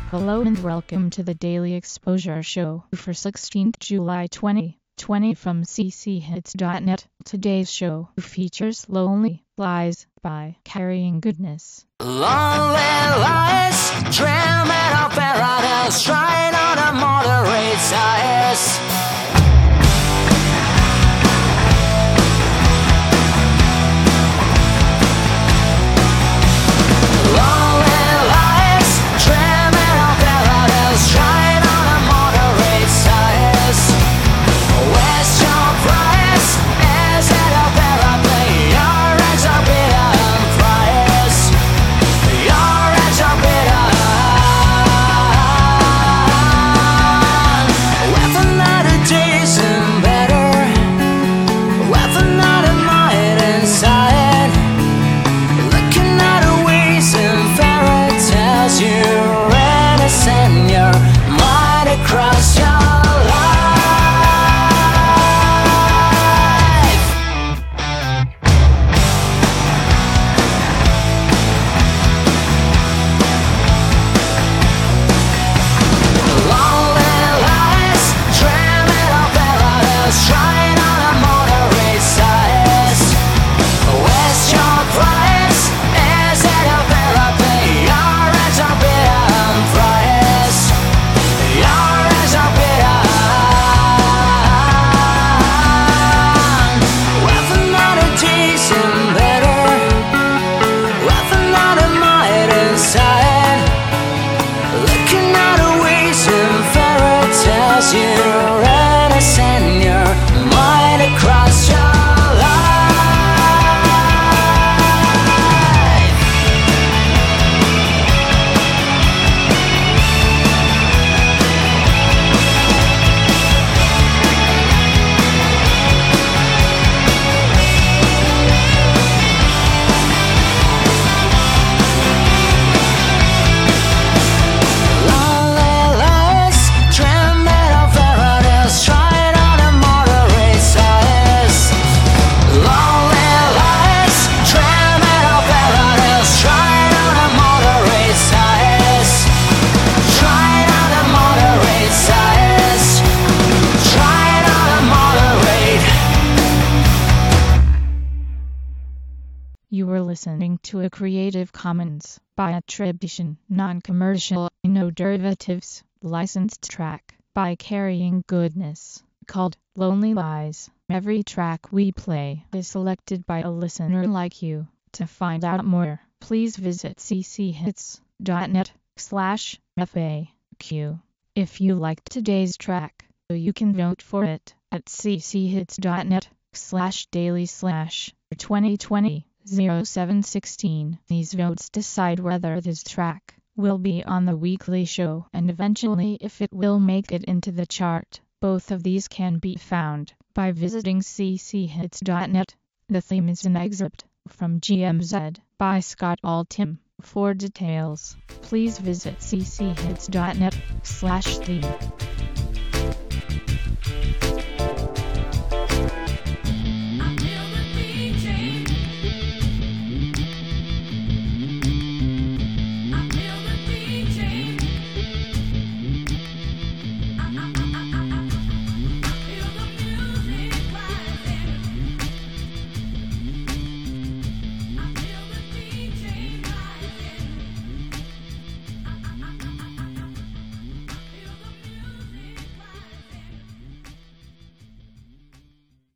Hello and welcome to the Daily Exposure Show for 16th July 2020 from cchits.net. Today's show features Lonely Lies by Carrying Goodness. Lonely lies, dreaming of paradise, trying on a moderate size. You were listening to a Creative Commons by attribution, non-commercial, no derivatives, licensed track by Carrying Goodness, called Lonely Lies. Every track we play is selected by a listener like you. To find out more, please visit cchits.net/FAQ. If you liked today's track, you can vote for it at cchits.net/daily/2020. 0716. These votes decide whether this track will be on the weekly show and eventually if it will make it into the chart. Both of these can be found by visiting cchits.net. The theme is an excerpt from GMZ by Scott Altham. For details, please visit cchits.net/theme.